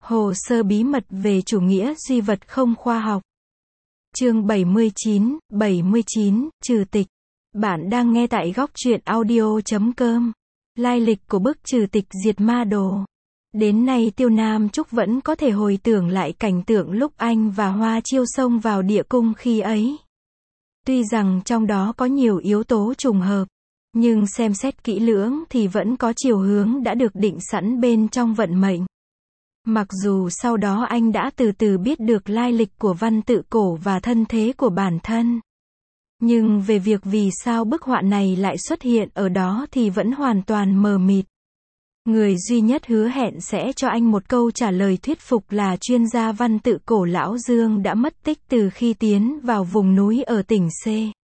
Hồ sơ bí mật về chủ nghĩa duy vật không khoa học. Chương 79, trừ tịch. Bạn đang nghe tại góc truyện audio.com. Lai lịch của bức trừ tịch diệt ma đồ. Đến nay Tiêu Nam Trúc vẫn có thể hồi tưởng lại cảnh tượng lúc anh và Hoa Chiêu xông vào địa cung khi ấy. Tuy rằng trong đó có nhiều yếu tố trùng hợp, nhưng xem xét kỹ lưỡng thì vẫn có chiều hướng đã được định sẵn bên trong vận mệnh. Mặc dù sau đó anh đã từ từ biết được lai lịch của văn tự cổ và thân thế của bản thân. Nhưng về việc vì sao bức họa này lại xuất hiện ở đó thì vẫn hoàn toàn mờ mịt. Người duy nhất hứa hẹn sẽ cho anh một câu trả lời thuyết phục là chuyên gia văn tự cổ Lão Dương đã mất tích từ khi tiến vào vùng núi ở tỉnh C.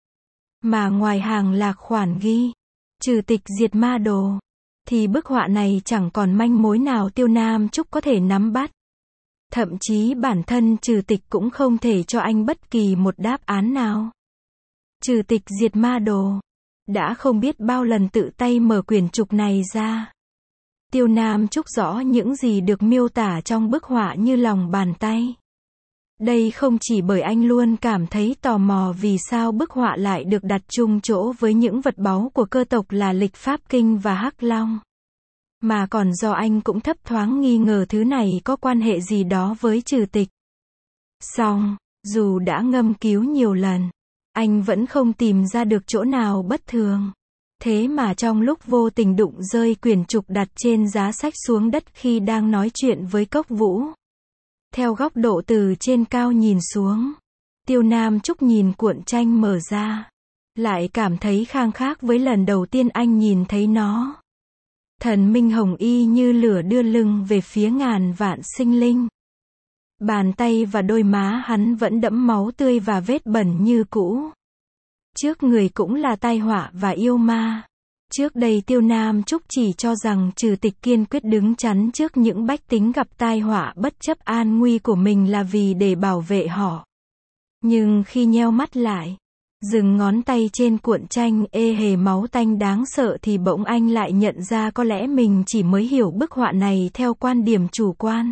Mà ngoài hàng lạc khoản ghi, trừ tịch diệt ma đồ, thì bức họa này chẳng còn manh mối nào Tiêu Nam Trúc có thể nắm bắt. Thậm chí bản thân trừ tịch cũng không thể cho anh bất kỳ một đáp án nào. Trừ tịch diệt ma đồ đã không biết bao lần tự tay mở quyển trục này ra. Tiêu Nam Trúc rõ những gì được miêu tả trong bức họa như lòng bàn tay. Đây không chỉ bởi anh luôn cảm thấy tò mò vì sao bức họa lại được đặt chung chỗ với những vật báu của cơ tộc là Lịch Pháp Kinh và Hắc Long, mà còn do anh cũng thấp thoáng nghi ngờ thứ này có quan hệ gì đó với trừ tịch. Song, dù đã ngâm cứu nhiều lần, anh vẫn không tìm ra được chỗ nào bất thường. Thế mà trong lúc vô tình đụng rơi quyển trục đặt trên giá sách xuống đất khi đang nói chuyện với Cốc Vũ. Theo góc độ từ trên cao nhìn xuống, Tiêu Nam Trúc nhìn cuộn tranh mở ra, lại cảm thấy khang khác với lần đầu tiên anh nhìn thấy nó. Thần minh hồng y như lửa đưa lưng về phía ngàn vạn sinh linh. Bàn tay và đôi má hắn vẫn đẫm máu tươi và vết bẩn như cũ. Trước người cũng là tai họa và yêu ma. Trước đây Tiêu Nam Trúc chỉ cho rằng trừ tịch kiên quyết đứng chắn trước những bách tính gặp tai họa bất chấp an nguy của mình là vì để bảo vệ họ. Nhưng khi nheo mắt lại, dừng ngón tay trên cuộn tranh ê hề máu tanh đáng sợ thì bỗng anh lại nhận ra có lẽ mình chỉ mới hiểu bức họa này theo quan điểm chủ quan.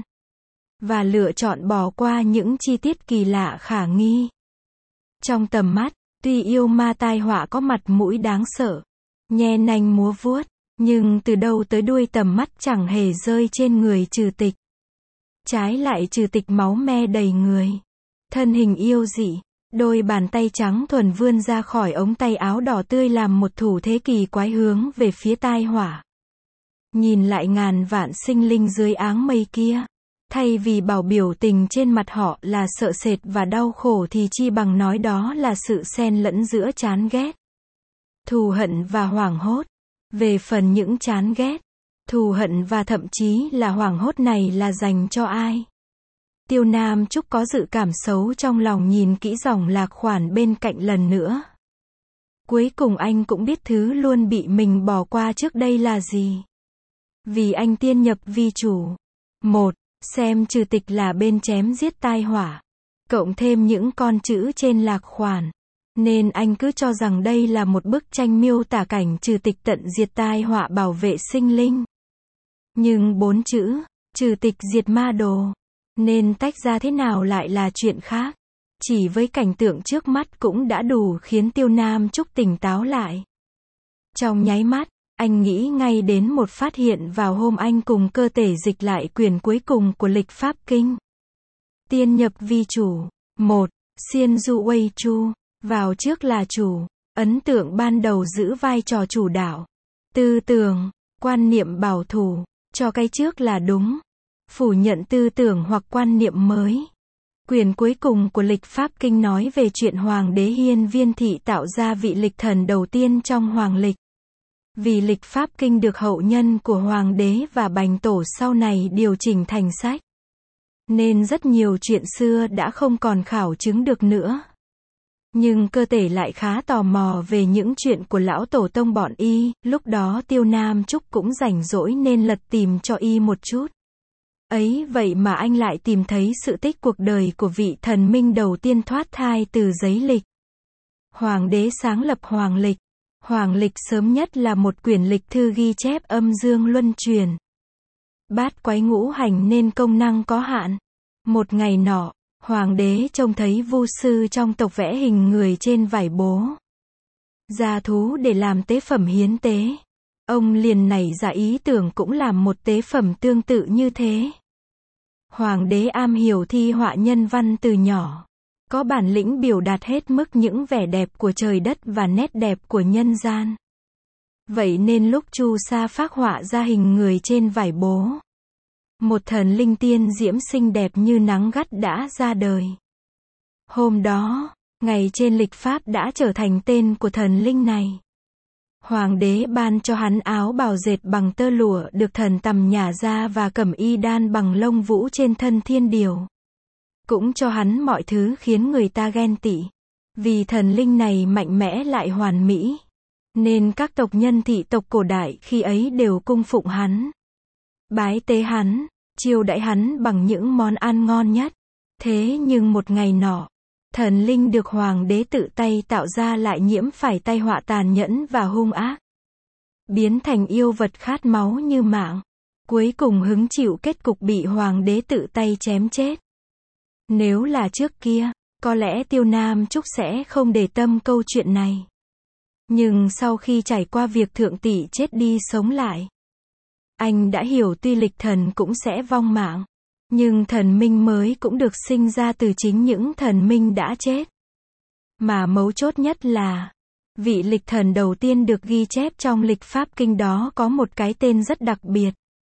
Và lựa chọn bỏ qua những chi tiết kỳ lạ khả nghi. Trong tầm mắt, tuy yêu ma tai họa có mặt mũi đáng sợ, nhe nanh múa vuốt, nhưng từ đầu tới đuôi tầm mắt chẳng hề rơi trên người trừ tịch. Trái lại trừ tịch máu me đầy người. Thân hình yêu dị, đôi bàn tay trắng thuần vươn ra khỏi ống tay áo đỏ tươi làm một thủ thế kỳ quái hướng về phía tai họa. Nhìn lại ngàn vạn sinh linh dưới áng mây kia. Thay vì bảo biểu tình trên mặt họ là sợ sệt và đau khổ thì chi bằng nói đó là sự xen lẫn giữa chán ghét, thù hận và hoảng hốt. Về phần những chán ghét, thù hận và thậm chí là hoảng hốt này là dành cho ai? Tiêu Nam Trúc có dự cảm xấu trong lòng nhìn kỹ dòng lạc khoản bên cạnh lần nữa. Cuối cùng anh cũng biết thứ luôn bị mình bỏ qua trước đây là gì. Vì anh tiên nhập vi chủ. 1. Xem trừ tịch là bên chém giết tai họa, cộng thêm những con chữ trên lạc khoản, nên anh cứ cho rằng đây là một bức tranh miêu tả cảnh trừ tịch tận diệt tai họa bảo vệ sinh linh. Nhưng 4 chữ, trừ tịch diệt ma đồ, nên tách ra thế nào lại là chuyện khác. Chỉ với cảnh tượng trước mắt cũng đã đủ khiến Tiêu Nam Trúc tỉnh táo lại. Trong nháy mắt, anh nghĩ ngay đến một phát hiện vào hôm anh cùng cơ thể dịch lại quyển cuối cùng của Lịch Pháp Kinh. Tiên nhập vi chủ. 1. Xiên Du Uây Chu. Vào trước là chủ. Ấn tượng ban đầu giữ vai trò chủ đạo. Tư tưởng, quan niệm bảo thủ, cho cái trước là đúng. Phủ nhận tư tưởng hoặc quan niệm mới. Quyển cuối cùng của Lịch Pháp Kinh nói về chuyện Hoàng đế Hiên Viên Thị tạo ra vị lịch thần đầu tiên trong Hoàng lịch. Vì Lịch Pháp Kinh được hậu nhân của Hoàng đế và Bành Tổ sau này điều chỉnh thành sách, nên rất nhiều chuyện xưa đã không còn khảo chứng được nữa. Nhưng cơ thể lại khá tò mò về những chuyện của lão tổ tông bọn y, lúc đó Tiêu Nam Trúc cũng rảnh rỗi nên lật tìm cho y một chút. Ấy vậy mà anh lại tìm thấy sự tích cuộc đời của vị thần minh đầu tiên thoát thai từ giấy lịch. Hoàng đế sáng lập Hoàng lịch. Hoàng lịch sớm nhất là một quyển lịch thư ghi chép âm dương luân truyền. bát quái ngũ hành nên công năng có hạn. Một ngày nọ, hoàng đế trông thấy vu sư trong tộc vẽ hình người trên vải bố gia thú để làm tế phẩm hiến tế. Ông liền nảy ra ý tưởng cũng làm một tế phẩm tương tự như thế. Hoàng đế am hiểu thi họa nhân văn từ nhỏ, có bản lĩnh biểu đạt hết mức những vẻ đẹp của trời đất và nét đẹp của nhân gian. Vậy nên lúc Chu Sa phác họa ra hình người trên vải bố, một thần linh tiên diễm xinh đẹp như nắng gắt đã ra đời. Hôm đó, ngày trên lịch pháp đã trở thành tên của thần linh này. Hoàng đế ban cho hắn áo bào dệt bằng tơ lụa được thần tằm nhả ra và cẩm y đan bằng lông vũ trên thân thiên điều. Cũng cho hắn mọi thứ khiến người ta ghen tị. Vì thần linh này mạnh mẽ lại hoàn mỹ, nên các tộc nhân thị tộc cổ đại khi ấy đều cung phụng hắn, bái tế hắn, chiêu đãi hắn bằng những món ăn ngon nhất. Thế nhưng một ngày nọ, thần linh được hoàng đế tự tay tạo ra lại nhiễm phải tai họa tàn nhẫn và hung ác, biến thành yêu vật khát máu như mạng, cuối cùng hứng chịu kết cục bị hoàng đế tự tay chém chết. Nếu là trước kia, có lẽ Tiêu Nam Trúc sẽ không để tâm câu chuyện này. Nhưng sau khi trải qua việc thượng tỷ chết đi sống lại, anh đã hiểu tuy lịch thần cũng sẽ vong mạng, nhưng thần minh mới cũng được sinh ra từ chính những thần minh đã chết. Mà mấu chốt nhất là, vị lịch thần đầu tiên được ghi chép trong lịch pháp kinh đó có một cái tên rất đặc biệt,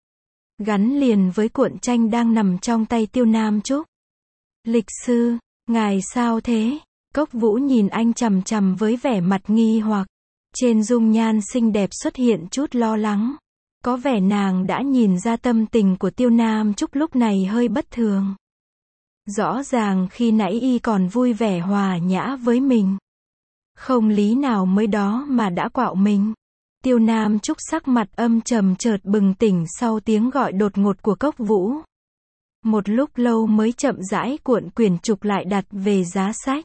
gắn liền với cuộn tranh đang nằm trong tay Tiêu Nam Trúc. Lịch sư, ngài sao thế? Cốc Vũ nhìn anh chằm chằm với vẻ mặt nghi hoặc. Trên dung nhan xinh đẹp xuất hiện chút lo lắng. Có vẻ nàng đã nhìn ra tâm tình của Tiêu Nam Trúc lúc này hơi bất thường. Rõ ràng khi nãy y còn vui vẻ hòa nhã với mình, không lý nào mới đó mà đã quạo mình. Tiêu Nam Trúc sắc mặt âm trầm chợt bừng tỉnh sau tiếng gọi đột ngột của Cốc Vũ. Một lúc lâu mới chậm rãi cuộn quyển trục lại đặt về giá sách,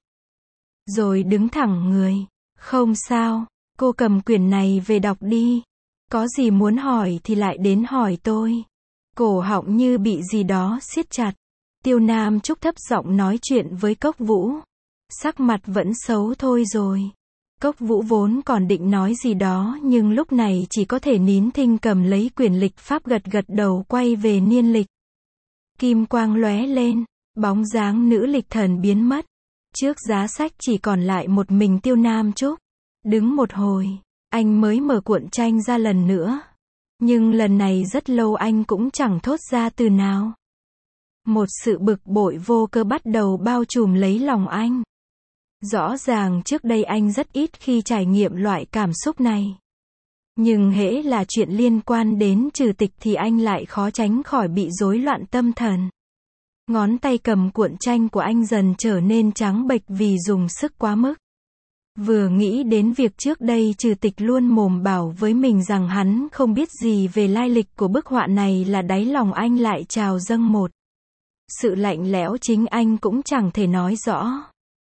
rồi đứng thẳng người. Không sao, cô cầm quyển này về đọc đi. Có gì muốn hỏi thì lại đến hỏi tôi. Cổ họng như bị gì đó siết chặt. Tiêu Nam Trúc thấp giọng nói chuyện với Cốc Vũ. Sắc mặt vẫn xấu thôi rồi. Cốc Vũ vốn còn định nói gì đó nhưng lúc này chỉ có thể nín thinh cầm lấy quyển lịch pháp gật gật đầu quay về niên lịch. Kim quang lóe lên, bóng dáng nữ lịch thần biến mất. Trước giá sách chỉ còn lại một mình Tiêu Nam Trúc. Đứng một hồi, anh mới mở cuộn tranh ra lần nữa. Nhưng lần này rất lâu anh cũng chẳng thốt ra từ nào. Một sự bực bội vô cơ bắt đầu bao trùm lấy lòng anh. Rõ ràng trước đây anh rất ít khi trải nghiệm loại cảm xúc này. Nhưng hễ là chuyện liên quan đến trừ tịch thì anh lại khó tránh khỏi bị rối loạn tâm thần. Ngón tay cầm cuộn tranh của anh dần trở nên trắng bệch vì dùng sức quá mức. Vừa nghĩ đến việc trước đây trừ tịch luôn mồm bảo với mình rằng hắn không biết gì về lai lịch của bức họa này là đáy lòng anh lại trào dâng một sự lạnh lẽo chính anh cũng chẳng thể nói rõ.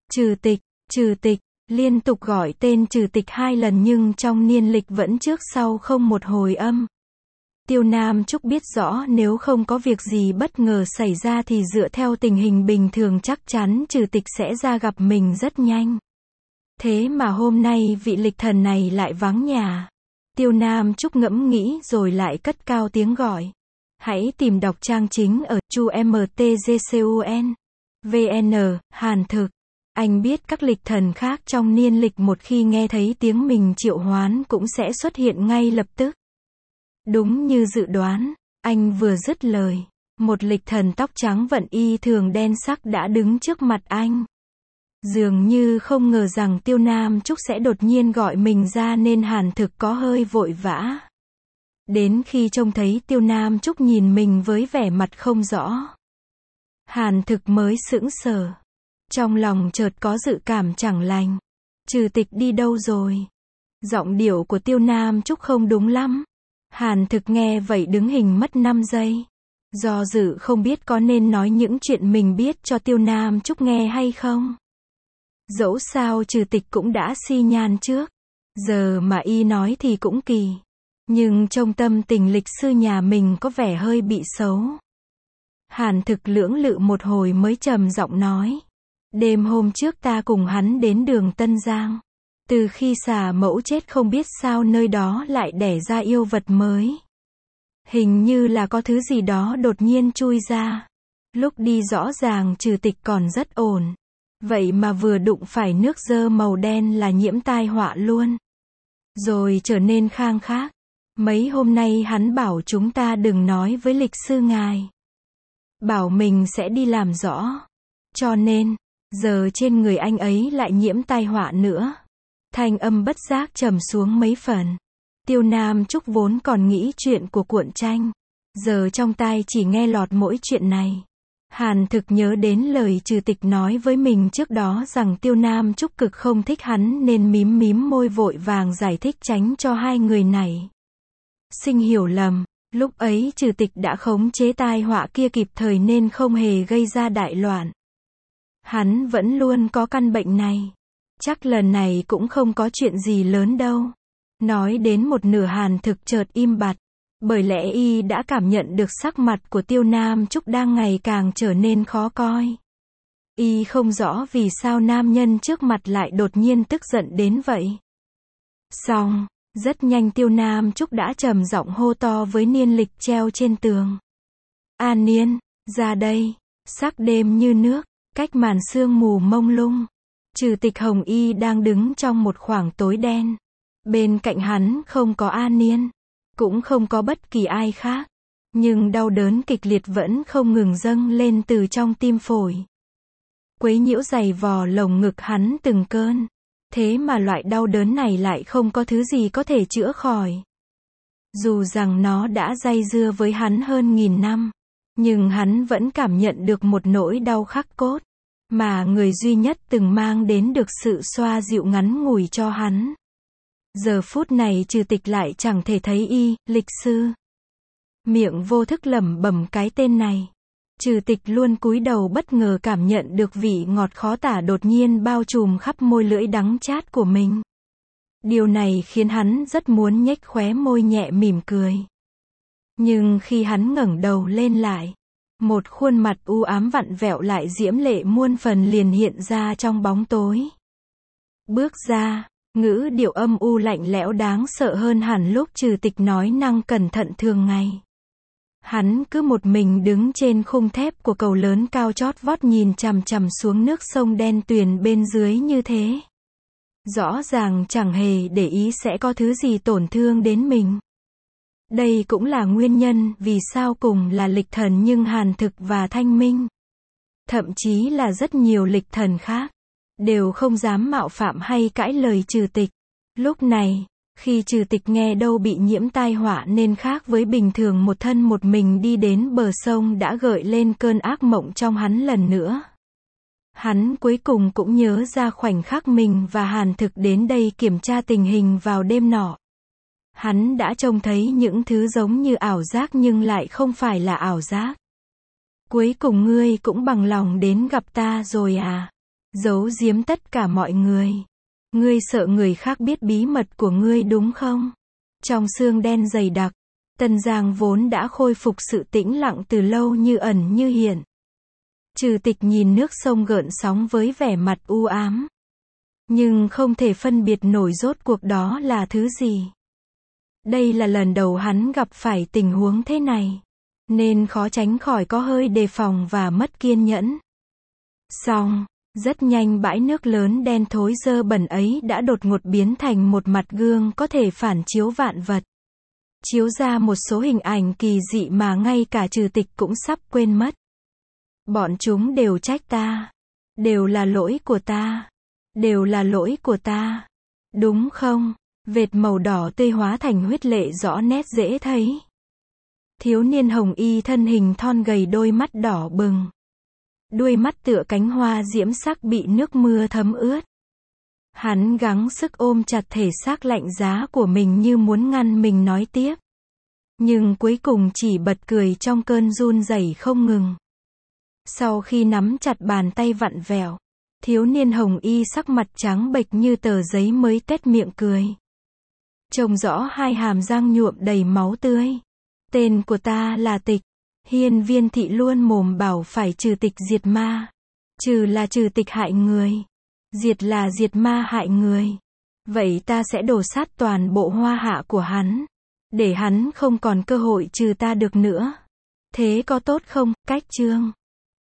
Trừ tịch, liên tục gọi tên trừ tịch 2 lần nhưng trong niên lịch vẫn trước sau không một hồi âm. Tiêu Nam Trúc biết rõ nếu không có việc gì bất ngờ xảy ra thì dựa theo tình hình bình thường chắc chắn trừ tịch sẽ ra gặp mình rất nhanh. Thế mà hôm nay vị lịch thần này lại vắng nhà. Tiêu Nam Trúc ngẫm nghĩ rồi lại cất cao tiếng gọi. Hãy tìm đọc trang chính ở chu.mtgcun. VN, Hàn Thực. Anh biết các lịch thần khác trong niên lịch một khi nghe thấy tiếng mình triệu hoán cũng sẽ xuất hiện ngay lập tức. Đúng như dự đoán, anh vừa dứt lời, một lịch thần tóc trắng vận y thường đen sắc đã đứng trước mặt anh. Dường như không ngờ rằng Tiêu Nam Trúc sẽ đột nhiên gọi mình ra nên Hàn Thực có hơi vội vã. Đến khi trông thấy Tiêu Nam Trúc nhìn mình với vẻ mặt không rõ, Hàn Thực mới sững sờ. Trong lòng chợt có dự cảm chẳng lành. Trừ tịch đi đâu rồi? Giọng điệu của Tiêu Nam Trúc không đúng lắm. Hàn Thực nghe vậy đứng hình mất 5 giây. Do dự không biết có nên nói những chuyện mình biết cho Tiêu Nam Trúc nghe hay không. Dẫu sao trừ tịch cũng đã xi nhan trước. Giờ mà y nói thì cũng kỳ. Nhưng trông tâm tình lịch sư nhà mình có vẻ hơi bị xấu. Hàn Thực lưỡng lự một hồi mới trầm giọng nói. Đêm hôm trước ta cùng hắn đến đường Tân Giang. Từ khi xà mẫu chết không biết sao nơi đó lại đẻ ra yêu vật mới. Hình như là có thứ gì đó đột nhiên chui ra. Lúc đi rõ ràng Trừ Tịch còn rất ổn. Vậy mà vừa đụng phải nước dơ màu đen là nhiễm tai họa luôn. Rồi trở nên khang khác. Mấy hôm nay hắn bảo chúng ta đừng nói với lịch sư ngài. Bảo mình sẽ đi làm rõ. Cho nên, giờ trên người anh ấy lại nhiễm tai họa nữa. Thanh âm bất giác trầm xuống mấy phần. Tiêu Nam Trúc vốn còn nghĩ chuyện của cuộn tranh. Giờ trong tai chỉ nghe lọt mỗi chuyện này. Hàn Thực nhớ đến lời Trừ Tịch nói với mình trước đó rằng Tiêu Nam Trúc cực không thích hắn nên mím mím môi vội vàng giải thích tránh cho hai người này sinh hiểu lầm. Lúc ấy Trừ Tịch đã khống chế tai họa kia kịp thời nên không hề gây ra đại loạn. Hắn vẫn luôn có căn bệnh này. Chắc lần này cũng không có chuyện gì lớn đâu. Nói đến một nửa Hàn Thực chợt im bặt. Bởi lẽ y đã cảm nhận được sắc mặt của Tiêu Nam Trúc đang ngày càng trở nên khó coi. Y không rõ vì sao nam nhân trước mặt lại đột nhiên tức giận đến vậy. Xong, rất nhanh Tiêu Nam Trúc đã trầm giọng hô to với Niên Lịch treo trên tường. A Niên, ra đây. Sắc đêm như nước, cách màn sương mù mông lung. Trừ Tịch Hồng Y đang đứng trong một khoảng tối đen. Bên cạnh hắn không có A Niên. Cũng không có bất kỳ ai khác. Nhưng đau đớn kịch liệt vẫn không ngừng dâng lên từ trong tim phổi. Quấy nhiễu giày vò lồng ngực hắn từng cơn. Thế mà loại đau đớn này lại không có thứ gì có thể chữa khỏi. Dù rằng nó đã day dưa với hắn hơn 1000 năm. Nhưng hắn vẫn cảm nhận được một nỗi đau khắc cốt. Mà người duy nhất từng mang đến được sự xoa dịu ngắn ngủi cho hắn. Giờ phút này Trừ Tịch lại chẳng thể thấy y, lịch sư. Miệng vô thức lẩm bẩm cái tên này. Trừ Tịch luôn cúi đầu bất ngờ cảm nhận được vị ngọt khó tả đột nhiên bao trùm khắp môi lưỡi đắng chát của mình. Điều này khiến hắn rất muốn nhếch khóe môi nhẹ mỉm cười. Nhưng khi hắn ngẩng đầu lên lại, một khuôn mặt u ám vặn vẹo lại diễm lệ muôn phần liền hiện ra trong bóng tối. Bước ra. Ngữ điệu âm u lạnh lẽo đáng sợ hơn hẳn lúc Trừ Tịch nói năng cẩn thận thường ngày. Hắn cứ một mình đứng trên khung thép của cầu lớn cao chót vót nhìn chằm chằm xuống nước sông đen tuyền bên dưới như thế. Rõ ràng chẳng hề để ý sẽ có thứ gì tổn thương đến mình. Đây cũng là nguyên nhân vì sao cùng là lịch thần nhưng Hàn Thực và Thanh Minh, thậm chí là rất nhiều lịch thần khác, đều không dám mạo phạm hay cãi lời Trừ Tịch. Lúc này, khi Trừ Tịch nghe đâu bị nhiễm tai họa nên khác với bình thường một thân một mình đi đến bờ sông đã gợi lên cơn ác mộng trong hắn lần nữa. Hắn cuối cùng cũng nhớ ra khoảnh khắc mình và Hàn Thực đến đây kiểm tra tình hình vào đêm nọ. Hắn đã trông thấy những thứ giống như ảo giác nhưng lại không phải là ảo giác. Cuối cùng ngươi cũng bằng lòng đến gặp ta rồi à? Giấu giếm tất cả mọi người. Ngươi sợ người khác biết bí mật của ngươi đúng không? Trong sương đen dày đặc, Tân Giang vốn đã khôi phục sự tĩnh lặng từ lâu như ẩn như hiện. Trừ Tịch nhìn nước sông gợn sóng với vẻ mặt u ám. Nhưng không thể phân biệt nổi rốt cuộc đó là thứ gì. Đây là lần đầu hắn gặp phải tình huống thế này. Nên khó tránh khỏi có hơi đề phòng và mất kiên nhẫn. Xong, rất nhanh bãi nước lớn đen thối dơ bẩn ấy đã đột ngột biến thành một mặt gương có thể phản chiếu vạn vật. Chiếu ra một số hình ảnh kỳ dị mà ngay cả Trừ Tịch cũng sắp quên mất. Bọn chúng đều trách ta. Đều là lỗi của ta. Đều là lỗi của ta. Đúng không? Vệt màu đỏ tươi hóa thành huyết lệ rõ nét dễ thấy. Thiếu niên hồng y thân hình thon gầy đôi mắt đỏ bừng. Đuôi mắt tựa cánh hoa diễm sắc bị nước mưa thấm ướt. Hắn gắng sức ôm chặt thể xác lạnh giá của mình như muốn ngăn mình nói tiếp. Nhưng cuối cùng chỉ bật cười trong cơn run rẩy không ngừng. Sau khi nắm chặt bàn tay vặn vẹo, thiếu niên hồng y sắc mặt trắng bệch như tờ giấy mới tét miệng cười. Trông rõ hai hàm răng nhuộm đầy máu tươi. Tên của ta là Tịch. Hiên Viên Thị luôn mồm bảo phải trừ tịch diệt ma. Trừ là trừ tịch hại người. Diệt là diệt ma hại người. Vậy ta sẽ đổ sát toàn bộ Hoa Hạ của hắn. Để hắn không còn cơ hội trừ ta được nữa. Thế có tốt không, Cách Trương?